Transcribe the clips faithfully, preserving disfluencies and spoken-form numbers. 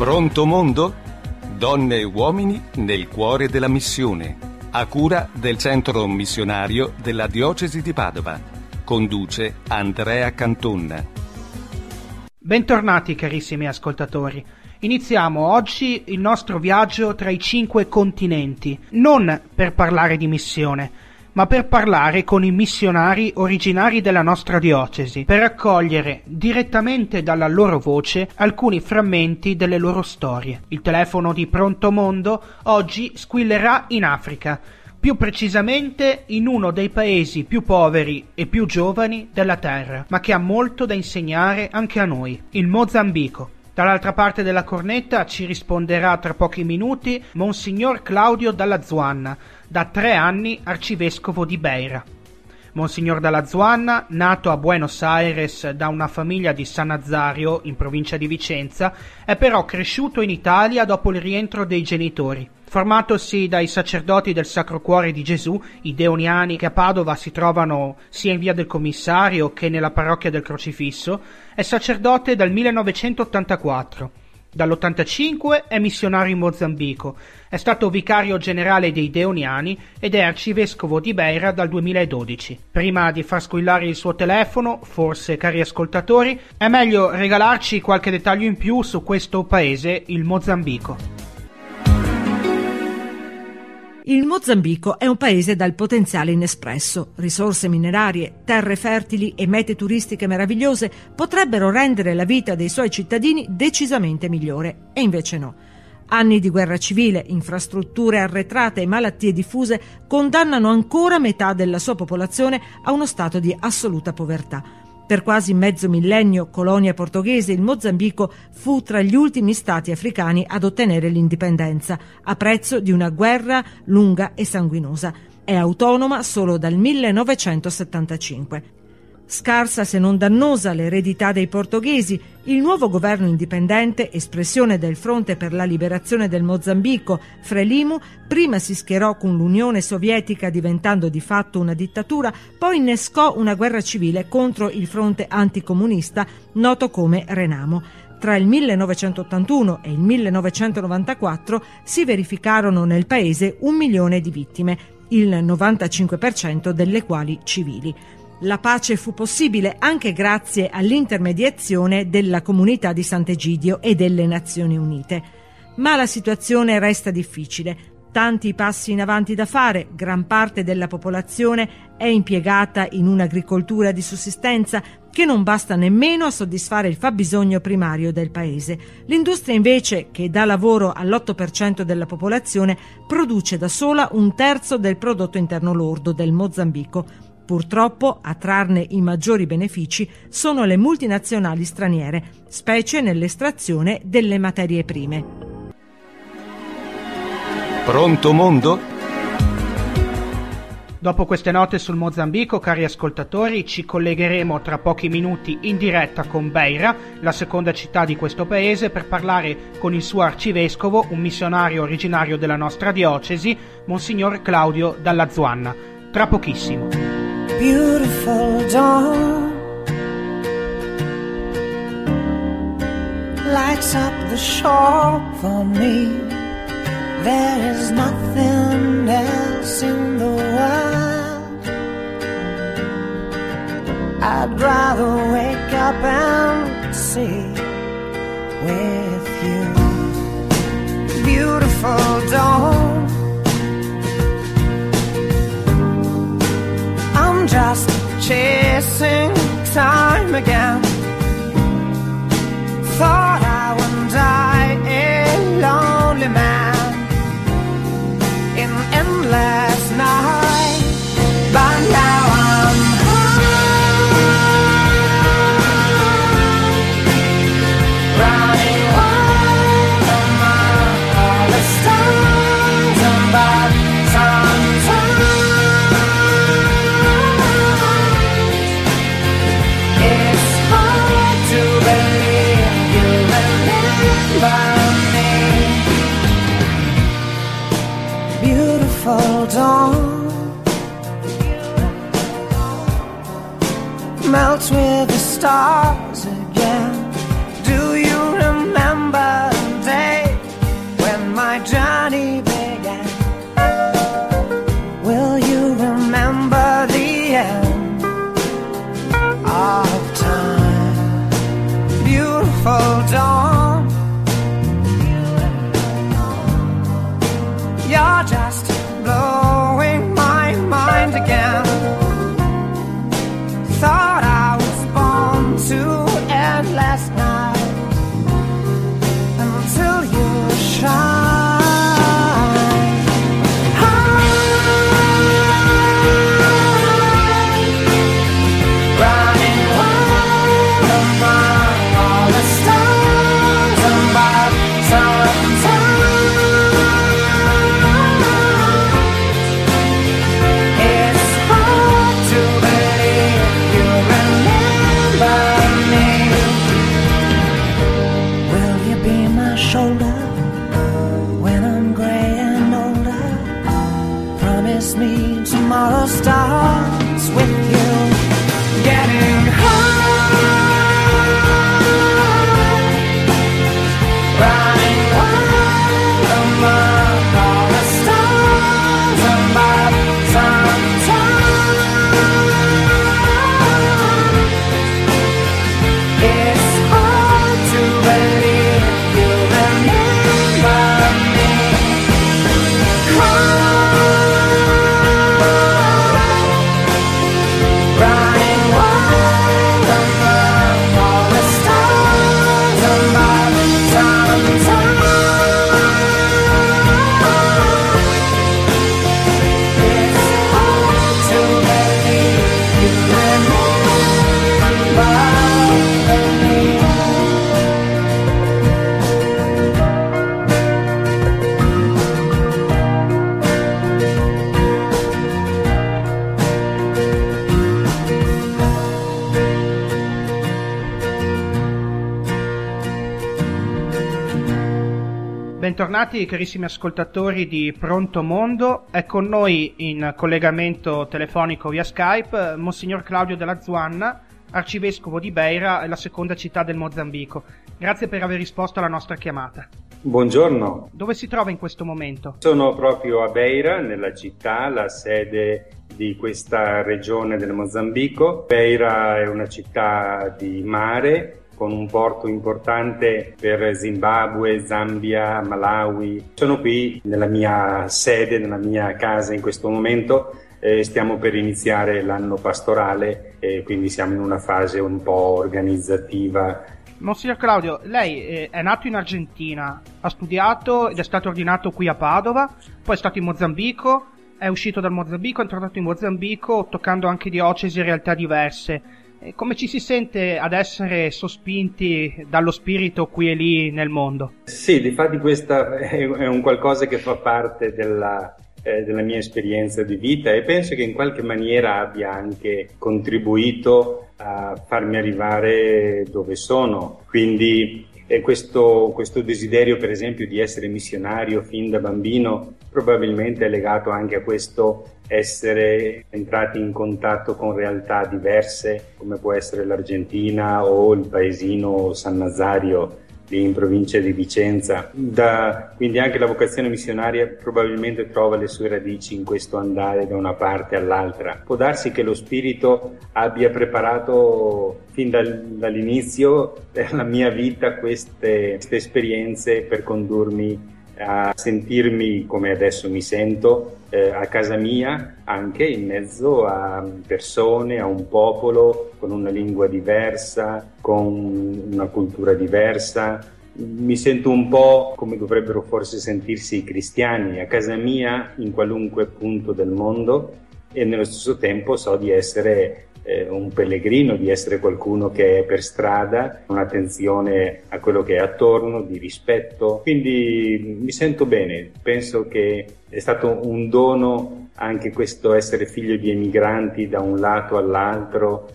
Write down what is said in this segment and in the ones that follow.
Pronto mondo? Donne e uomini nel cuore della missione, a cura del centro missionario della diocesi di Padova. Conduce Andrea Cantonna. Bentornati carissimi ascoltatori. Iniziamo oggi il nostro viaggio tra i cinque continenti, non per parlare di missione, ma per parlare con i missionari originari della nostra diocesi, per raccogliere direttamente dalla loro voce alcuni frammenti delle loro storie. Il telefono di Pronto Mondo oggi squillerà in Africa, più precisamente in uno dei paesi più poveri e più giovani della terra, ma che ha molto da insegnare anche a noi, il Mozambico. Dall'altra parte della cornetta ci risponderà tra pochi minuti Monsignor Claudio Dalla Zuanna, da tre anni arcivescovo di Beira. Monsignor Dalla Zuanna, nato a Buenos Aires da una famiglia di San Nazario, in provincia di Vicenza, è però cresciuto in Italia dopo il rientro dei genitori. Formatosi dai sacerdoti del Sacro Cuore di Gesù, i deoniani che a Padova si trovano sia in via del Commissario che nella parrocchia del Crocifisso, è sacerdote dal millenovecentottantaquattro. Dall'ottantacinque è missionario in Mozambico, è stato vicario generale dei deoniani ed è arcivescovo di Beira dal duemiladodici. Prima di far squillare il suo telefono, forse, cari ascoltatori, è meglio regalarci qualche dettaglio in più su questo paese, il Mozambico. Il Mozambico è un paese dal potenziale inespresso. Risorse minerarie, terre fertili e mete turistiche meravigliose potrebbero rendere la vita dei suoi cittadini decisamente migliore, e invece no. Anni di guerra civile, infrastrutture arretrate e malattie diffuse condannano ancora metà della sua popolazione a uno stato di assoluta povertà. Per quasi mezzo millennio, colonia portoghese, il Mozambico fu tra gli ultimi stati africani ad ottenere l'indipendenza, a prezzo di una guerra lunga e sanguinosa. È autonoma solo dal millenovecentosettantacinque. Scarsa se non dannosa l'eredità dei portoghesi, il nuovo governo indipendente, espressione del Fronte per la Liberazione del Mozambico, Frelimu, prima si schierò con l'Unione Sovietica diventando di fatto una dittatura, poi innescò una guerra civile contro il fronte anticomunista noto come Renamo. Tra il millenovecentottantuno e il millenovecentonovantaquattro si verificarono nel paese un milione di vittime, il novantacinque per cento delle quali civili. La pace fu possibile anche grazie all'intermediazione della comunità di Sant'Egidio e delle Nazioni Unite. Ma la situazione resta difficile. Tanti passi in avanti da fare, gran parte della popolazione è impiegata in un'agricoltura di sussistenza che non basta nemmeno a soddisfare il fabbisogno primario del paese. L'industria invece, che dà lavoro all'otto per cento della popolazione, produce da sola un terzo del prodotto interno lordo del Mozambico. Purtroppo a trarne i maggiori benefici sono le multinazionali straniere, specie nell'estrazione delle materie prime. Pronto mondo? Dopo queste note sul Mozambico, cari ascoltatori, ci collegheremo tra pochi minuti in diretta con Beira, la seconda città di questo paese, per parlare con il suo arcivescovo, un missionario originario della nostra diocesi, Monsignor Claudio Dalla Zuanna. Tra pochissimo. Beautiful dawn lights up the shore for me. There is nothing else in the world. I'd rather wake up and see with you. Beautiful dawn, I'm just chasing time again. Thought I would die a lonely man in endless night, but now I'm high, running wild among all the stars above. Sometimes it's hard to believe you remember me. Beautiful dawn melts with the stars again. Do you remember the day with you. Getting high, running wild among all the stars above. Sometimes it's hard to believe you remember me. Running wild among all the stars above. Sometimes it's hard to believe you remember me. Bentornati carissimi ascoltatori di Pronto Mondo, è con noi in collegamento telefonico via Skype Monsignor Claudio della Zuanna, arcivescovo di Beira, la seconda città del Mozambico. Grazie per aver risposto alla nostra chiamata. Buongiorno. Dove si trova in questo momento? Sono proprio a Beira, nella città, la sede di questa regione del Mozambico. Beira è una città di mare, con un porto importante per Zimbabwe, Zambia, Malawi. Sono qui nella mia sede, nella mia casa in questo momento. Eh, stiamo per iniziare l'anno pastorale e quindi siamo in una fase un po' organizzativa. Monsignor Claudio, lei eh, è nato in Argentina, ha studiato ed è stato ordinato qui a Padova, poi è stato in Mozambico, è uscito dal Mozambico, è tornato in Mozambico, toccando anche diocesi e realtà diverse. Come ci si sente ad essere sospinti dallo spirito qui e lì nel mondo? Sì, difatti questa è un qualcosa che fa parte della, eh, della mia esperienza di vita e penso che in qualche maniera abbia anche contribuito a farmi arrivare dove sono. Quindi eh, questo, questo desiderio, per esempio, di essere missionario fin da bambino probabilmente è legato anche a questo essere entrati in contatto con realtà diverse, come può essere l'Argentina o il paesino San Nazario lì in provincia di Vicenza. Da, quindi anche la vocazione missionaria probabilmente trova le sue radici in questo andare da una parte all'altra. Può darsi che lo Spirito abbia preparato fin dal, dall'inizio della mia vita queste, queste esperienze per condurmi a sentirmi come adesso mi sento, eh, a casa mia, anche in mezzo a persone, a un popolo con una lingua diversa, con una cultura diversa. Mi sento un po' come dovrebbero forse sentirsi i cristiani, a casa mia in qualunque punto del mondo, e nello stesso tempo so di essere eh, un pellegrino, di essere qualcuno che è per strada, un'attenzione a quello che è attorno, di rispetto. Quindi mi sento bene, penso che è stato un dono anche questo essere figlio di emigranti da un lato all'altro,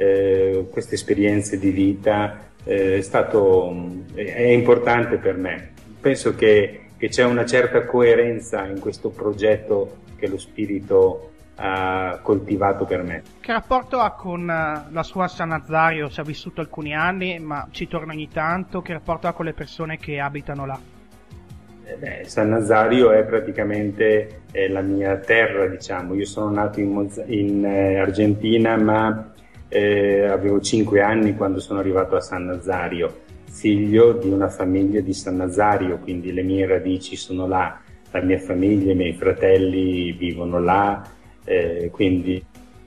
eh, queste esperienze di vita eh, è stato è importante per me. Penso che, che c'è una certa coerenza in questo progetto che lo Spirito ha coltivato per me. Che rapporto ha con la sua San Nazario? Ci ha vissuto alcuni anni, ma ci torna ogni tanto. Che rapporto ha con le persone che abitano là? Eh beh, San Nazario è praticamente è la mia terra, diciamo. Io sono nato in, Moz- in eh, Argentina, ma eh, avevo cinque anni quando sono arrivato a San Nazario, figlio di una famiglia di San Nazario, quindi le mie radici sono là, la mia famiglia, i miei fratelli vivono là. Eh, quindi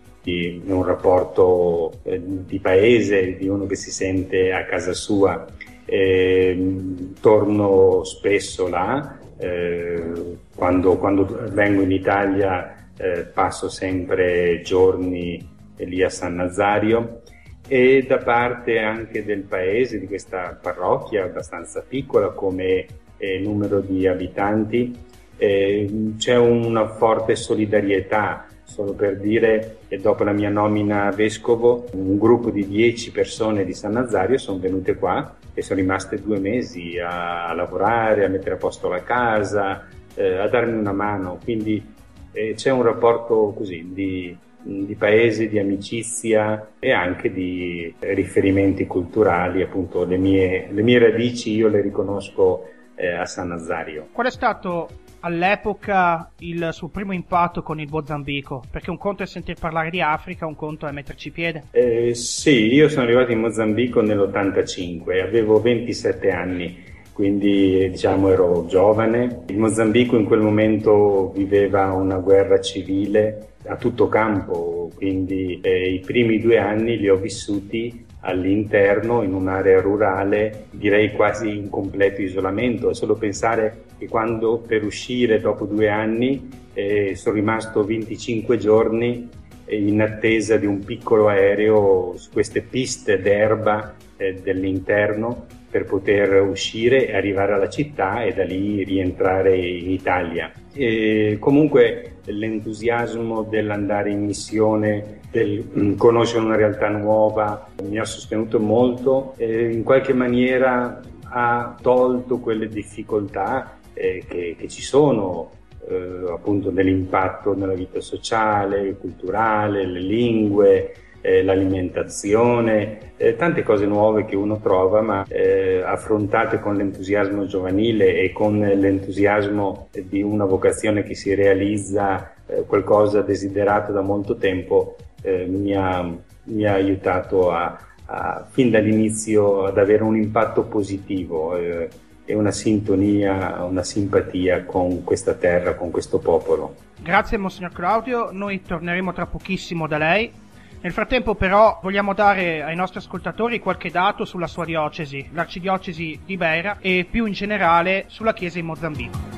è un rapporto eh, di paese, di uno che si sente a casa sua. Eh, torno spesso là, eh, quando, quando vengo in Italia eh, passo sempre giorni lì a San Nazario, e da parte anche del paese, di questa parrocchia abbastanza piccola come eh, numero di abitanti, eh, c'è una forte solidarietà. Solo per dire, e dopo la mia nomina a vescovo, un gruppo di dieci persone di San Nazario sono venute qua e sono rimaste due mesi a, a lavorare, a mettere a posto la casa, eh, a darmi una mano. Quindi eh, c'è un rapporto così di, di paese, di amicizia e anche di riferimenti culturali. Appunto le mie, le mie radici io le riconosco eh, a San Nazario. Qual è stato all'epoca il suo primo impatto con il Mozambico? Perché un conto è sentir parlare di Africa, un conto è metterci piede. Eh, sì, io sono arrivato in Mozambico nell'ottantacinque, avevo ventisette anni, quindi diciamo ero giovane. Il Mozambico in quel momento viveva una guerra civile a tutto campo, quindi eh, i primi due anni li ho vissuti all'interno, in un'area rurale, direi quasi in completo isolamento. È solo pensare che quando per uscire dopo due anni eh, sono rimasto venticinque giorni in attesa di un piccolo aereo su queste piste d'erba eh, dell'interno per poter uscire e arrivare alla città e da lì rientrare in Italia. E comunque l'entusiasmo dell'andare in missione, del conoscere una realtà nuova mi ha sostenuto molto e in qualche maniera ha tolto quelle difficoltà eh, che, che ci sono eh, appunto nell'impatto nella vita sociale, culturale, le lingue, eh, l'alimentazione, eh, tante cose nuove che uno trova, ma eh, affrontate con l'entusiasmo giovanile e con l'entusiasmo di una vocazione che si realizza, eh, qualcosa desiderato da molto tempo, eh, mi ha, mi ha aiutato a, a, fin dall'inizio ad avere un impatto positivo eh, e una sintonia, una simpatia con questa terra, con questo popolo. Grazie Monsignor Claudio, noi torneremo tra pochissimo da lei. Nel frattempo però vogliamo dare ai nostri ascoltatori qualche dato sulla sua diocesi, l'arcidiocesi di Beira, e più in generale sulla Chiesa in Mozambico.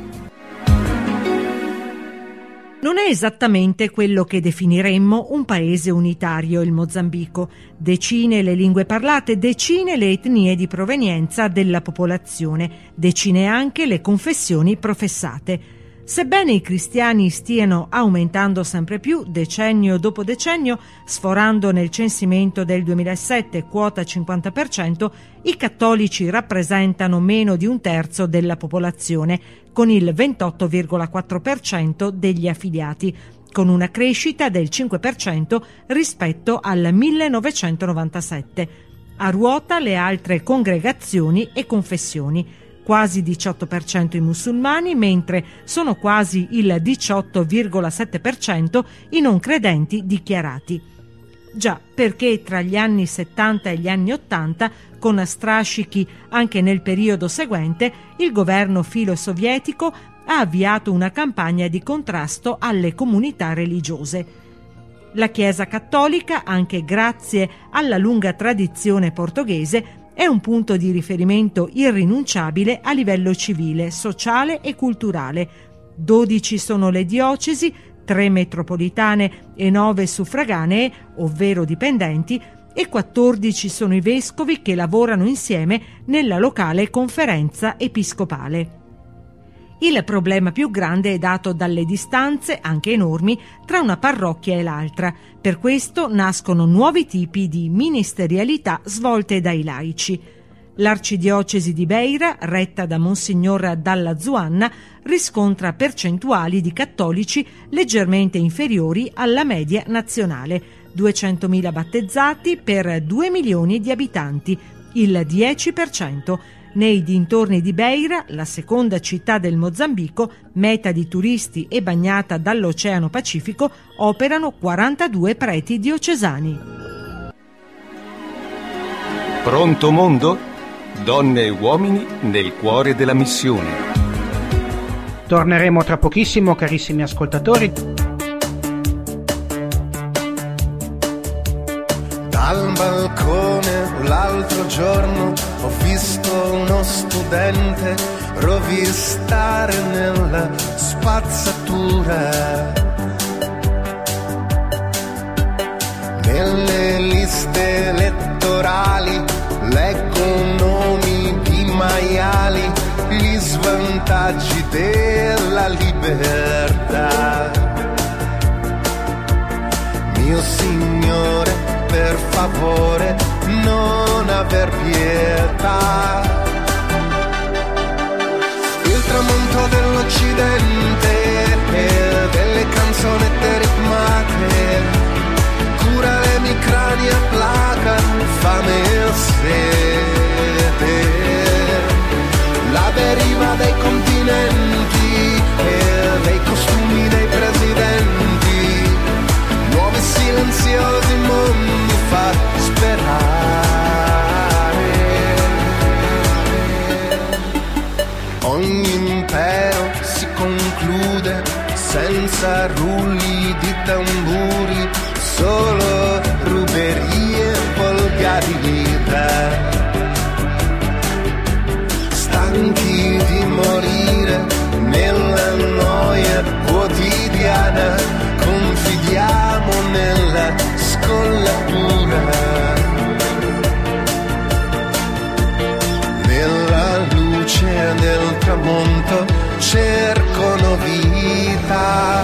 Non è esattamente quello che definiremmo un paese unitario il Mozambico. Decine le lingue parlate, decine le etnie di provenienza della popolazione, decine anche le confessioni professate. Sebbene i cristiani stiano aumentando sempre più, decennio dopo decennio, sforando nel censimento del duemilasette quota cinquanta per cento, i cattolici rappresentano meno di un terzo della popolazione, con il ventotto virgola quattro per cento degli affiliati, con una crescita del cinque per cento rispetto al millenovecentonovantasette. A ruota le altre congregazioni e confessioni. Quasi diciotto per cento i musulmani, mentre sono quasi il diciotto virgola sette per cento i non credenti dichiarati. Già, perché tra gli anni settanta e gli anni ottanta, con strascichi anche nel periodo seguente, il governo filo-sovietico ha avviato una campagna di contrasto alle comunità religiose. La Chiesa cattolica, anche grazie alla lunga tradizione portoghese, è un punto di riferimento irrinunciabile a livello civile, sociale e culturale. dodici sono le diocesi, tre metropolitane e nove suffraganee, ovvero dipendenti, e quattordici sono i vescovi che lavorano insieme nella locale conferenza episcopale. Il problema più grande è dato dalle distanze, anche enormi, tra una parrocchia e l'altra. Per questo nascono nuovi tipi di ministerialità svolte dai laici. L'arcidiocesi di Beira, retta da Monsignor Dalla Zuanna, riscontra percentuali di cattolici leggermente inferiori alla media nazionale, duecentomila battezzati per due milioni di abitanti, il dieci per cento. Nei dintorni di Beira, la seconda città del Mozambico, meta di turisti e bagnata dall'Oceano Pacifico, operano quarantadue preti diocesani. Pronto mondo? Donne e uomini nel cuore della missione. Torneremo tra pochissimo, carissimi ascoltatori. Dal balcone l'altro giorno ho visto uno studente rovistare nella spazzatura. Nelle liste elettorali leggo nomi di maiali, gli svantaggi della libertà. Mio Signore, per favore, non aver pietà. Il tramonto dell'Occidente, delle canzonette ritmate, cura le micranie, placa fame e sete, la deriva dei continenti e dei costumi dei presidenti, nuovi silenziosi mondi fa sperare. Ogni impero si conclude senza rulli di tamburi, solo ruberie volgarità. Stanchi di morire nella noia quotidiana, confidiamo nella scollatura, nella luce del tramonto cercano vita.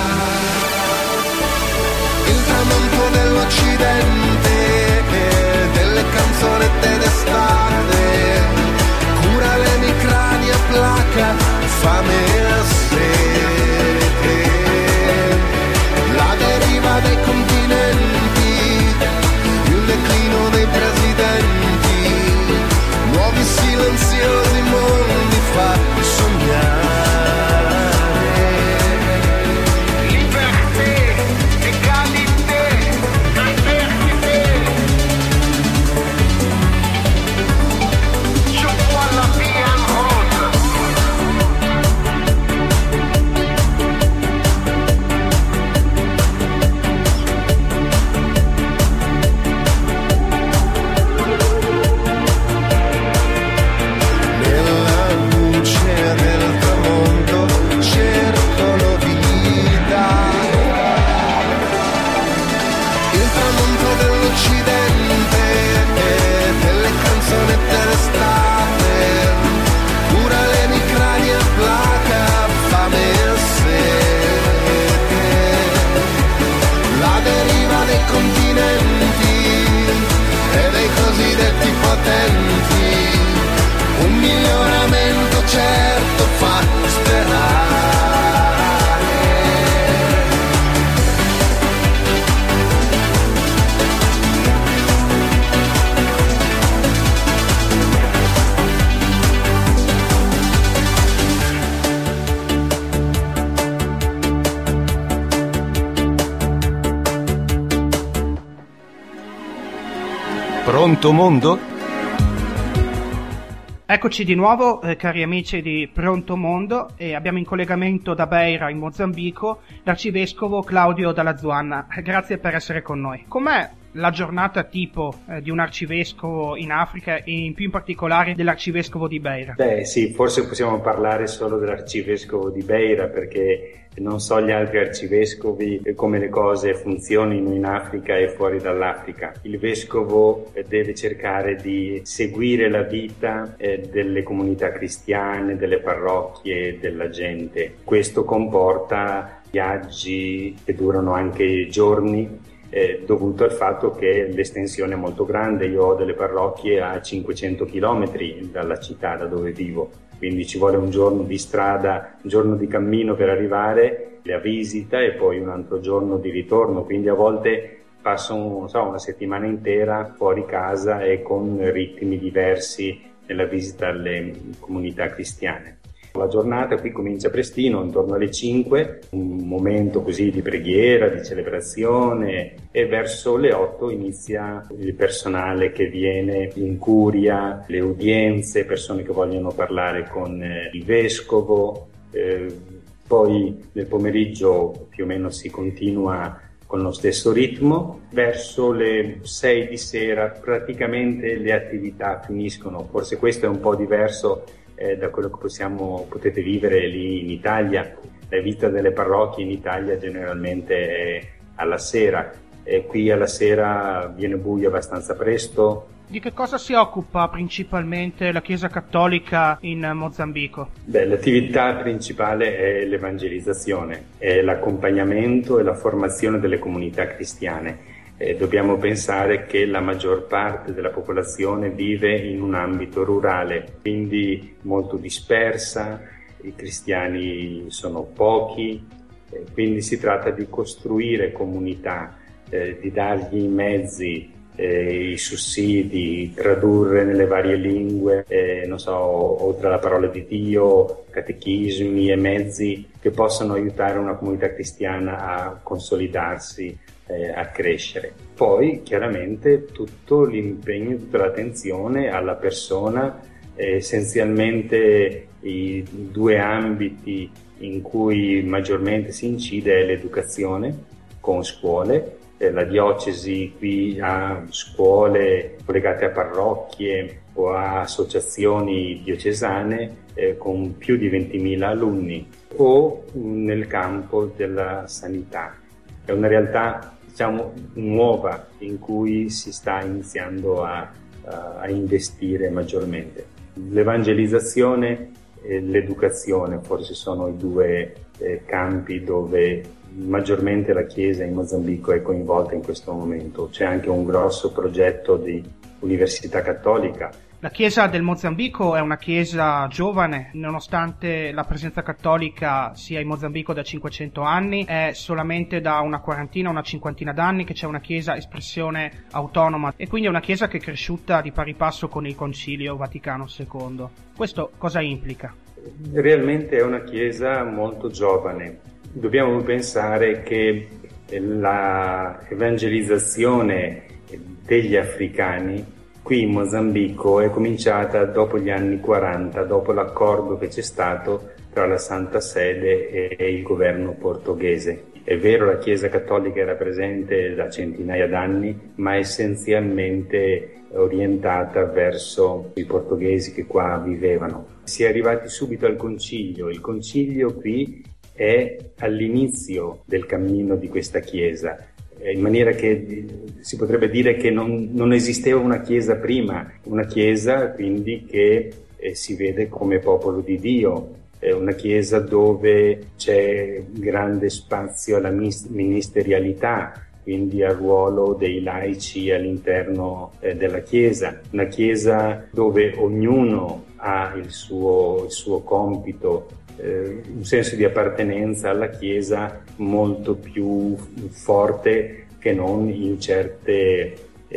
Il tramonto dell'Occidente, delle canzonette d'estate, cura le micranie, placa fame e sete, la deriva dei continenti, il declino dei presidenti, nuovi silenziosi mondi fa sognare. Un miglioramento certo fa sperare. Pronto mondo? Eccoci di nuovo, eh, cari amici di Pronto Mondo, e abbiamo in collegamento da Beira, in Mozambico, l'arcivescovo Claudio Dalla Zuanna. Grazie per essere con noi. Com'è la giornata tipo eh, di un arcivescovo in Africa e in più in particolare dell'arcivescovo di Beira? Beh sì, forse possiamo parlare solo dell'arcivescovo di Beira, perché non so gli altri arcivescovi e come le cose funzionino in Africa e fuori dall'Africa. Il vescovo deve cercare di seguire la vita eh, delle comunità cristiane, delle parrocchie, della gente. Questo comporta viaggi che durano anche giorni, eh, dovuto al fatto che l'estensione è molto grande. Io ho delle parrocchie a cinquecento chilometri dalla città da dove vivo, quindi ci vuole un giorno di strada, un giorno di cammino per arrivare, la visita e poi un altro giorno di ritorno, quindi a volte passo non so, una settimana intera fuori casa e con ritmi diversi nella visita alle comunità cristiane. La giornata qui comincia prestino, intorno alle cinque, un momento così di preghiera, di celebrazione, e verso le otto inizia il personale che viene in curia, le udienze, persone che vogliono parlare con il vescovo, eh, poi nel pomeriggio più o meno si continua con lo stesso ritmo. Verso le sei di sera praticamente le attività finiscono. Forse questo è un po' diverso eh, da quello che possiamo, potete vivere lì in Italia. La vita delle parrocchie in Italia generalmente è alla sera, e qui alla sera viene buio abbastanza presto. Di che cosa si occupa principalmente la Chiesa Cattolica in Mozambico? Beh, l'attività principale è l'evangelizzazione, è l'accompagnamento e la formazione delle comunità cristiane. Eh, dobbiamo pensare che la maggior parte della popolazione vive in un ambito rurale, quindi molto dispersa, i cristiani sono pochi, eh, quindi si tratta di costruire comunità, eh, di dargli i mezzi, eh, i sussidi, tradurre nelle varie lingue, eh, non so, oltre alla parola di Dio, catechismi e mezzi che possano aiutare una comunità cristiana a consolidarsi, eh, a crescere. Poi chiaramente tutto l'impegno, tutta l'attenzione alla persona, eh, essenzialmente i due ambiti in cui maggiormente si incide è l'educazione con scuole. La diocesi qui ha scuole collegate a parrocchie o a associazioni diocesane eh, con più di ventimila alunni, o nel campo della sanità. È una realtà, diciamo, nuova in cui si sta iniziando a, a investire maggiormente. L'evangelizzazione e l'educazione forse sono i due eh, campi dove maggiormente la Chiesa in Mozambico è coinvolta in questo momento. C'è anche un grosso progetto di università cattolica. La Chiesa del Mozambico è una chiesa giovane, nonostante la presenza cattolica sia in Mozambico da cinquecento anni, è solamente da una quarantina, una cinquantina d'anni che c'è una chiesa espressione autonoma, e quindi è una chiesa che è cresciuta di pari passo con il Concilio Vaticano secondo. Questo cosa implica? Realmente è una chiesa molto giovane. Dobbiamo pensare che la evangelizzazione degli africani qui in Mozambico è cominciata dopo gli anni quaranta, dopo l'accordo che c'è stato tra la Santa Sede e il governo portoghese. È vero, la Chiesa Cattolica era presente da centinaia d'anni, ma essenzialmente orientata verso i portoghesi che qua vivevano. Si è arrivati subito al concilio. Il concilio qui è all'inizio del cammino di questa Chiesa, in maniera che si potrebbe dire che non, non esisteva una Chiesa prima, una Chiesa quindi che eh, si vede come popolo di Dio, eh, una Chiesa dove c'è grande spazio alla ministerialità, quindi al ruolo dei laici all'interno eh, della Chiesa, una Chiesa dove ognuno ha il suo, il suo compito, eh, un senso di appartenenza alla Chiesa molto più forte che non in certe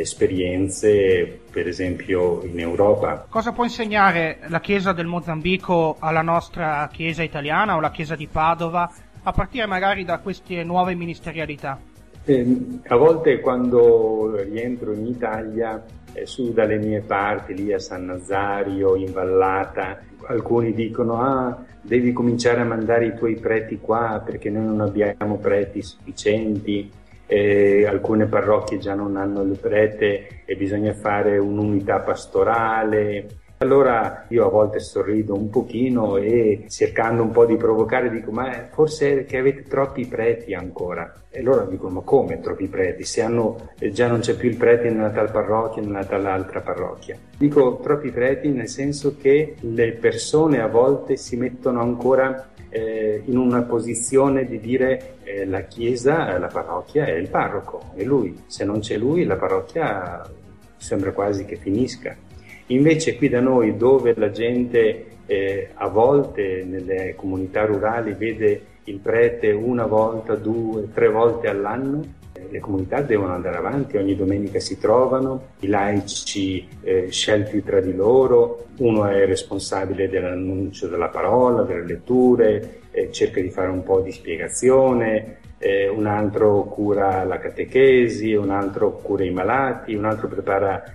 esperienze, per esempio in Europa. Cosa può insegnare la Chiesa del Mozambico alla nostra Chiesa italiana o la Chiesa di Padova, a partire magari da queste nuove ministerialità? Eh, a volte quando rientro in Italia, eh, su dalle mie parti, lì a San Nazario, in Vallata, alcuni dicono ah, devi cominciare a mandare i tuoi preti qua perché noi non abbiamo preti sufficienti, eh, alcune parrocchie già non hanno le prete e bisogna fare un'unità pastorale. Allora io a volte sorrido un pochino e, cercando un po' di provocare, dico ma forse è che avete troppi preti ancora. E loro dicono ma come troppi preti? Se hanno, eh, già non c'è più il prete nella tal parrocchia, nella tal altra parrocchia. Dico troppi preti nel senso che le persone a volte si mettono ancora eh, in una posizione di dire eh, la chiesa, la parrocchia è il parroco, è lui. Se non c'è lui la parrocchia sembra quasi che finisca. Invece qui da noi, dove la gente eh, a volte nelle comunità rurali vede il prete una volta, due, tre volte all'anno, eh, le comunità devono andare avanti, ogni domenica si trovano, i laici eh, scelti tra di loro, uno è responsabile dell'annuncio della parola, delle letture, eh, cerca di fare un po' di spiegazione, eh, un altro cura la catechesi, un altro cura i malati, un altro prepara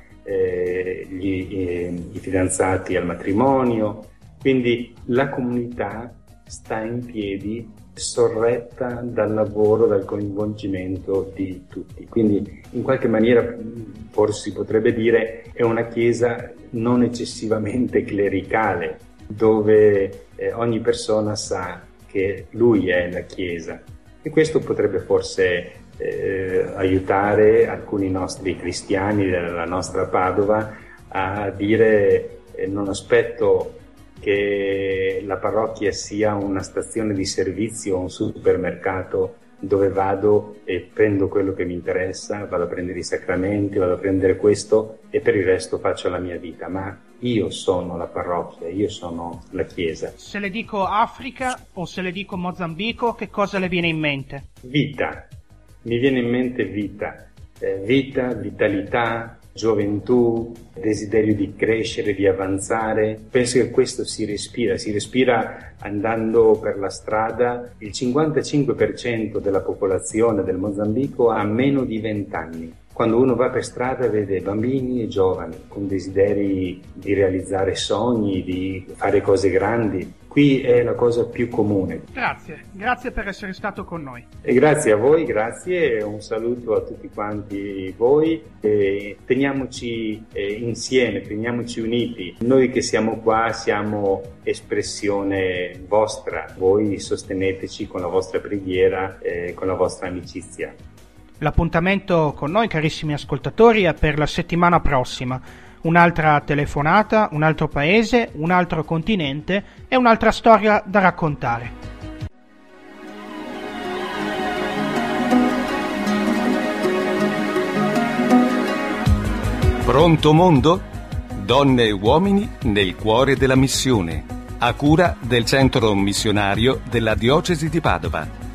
Eh, gli, eh, i fidanzati al matrimonio. Quindi la comunità sta in piedi sorretta dal lavoro, dal coinvolgimento di tutti. Quindi in qualche maniera forse si potrebbe dire è una chiesa non eccessivamente clericale, dove eh, ogni persona sa che lui è la chiesa, e questo potrebbe forse Eh, aiutare alcuni nostri cristiani della nostra Padova a dire eh, non aspetto che la parrocchia sia una stazione di servizio o un supermercato dove vado e prendo quello che mi interessa, vado a prendere i sacramenti, vado a prendere questo e per il resto faccio la mia vita, ma io sono la parrocchia, io sono la Chiesa. Se le dico Africa o se le dico Mozambico, che cosa le viene in mente? Vita, mi viene in mente vita, eh, vita, vitalità, gioventù, desiderio di crescere, di avanzare. Penso che questo si respira, si respira andando per la strada. Il cinquantacinque per cento della popolazione del Mozambico ha meno di venti anni. Quando uno va per strada vede bambini e giovani con desideri di realizzare sogni, di fare cose grandi. Qui è la cosa più comune. Grazie, grazie per essere stato con noi. E grazie a voi, grazie, e un saluto a tutti quanti voi. E teniamoci eh, insieme, teniamoci uniti. Noi che siamo qua siamo espressione vostra. Voi sosteneteci con la vostra preghiera e con la vostra amicizia. L'appuntamento con noi, carissimi ascoltatori, è per la settimana prossima. Un'altra telefonata, un altro paese, un altro continente e un'altra storia da raccontare. Pronto mondo? Donne e uomini nel cuore della missione, a cura del Centro Missionario della Diocesi di Padova.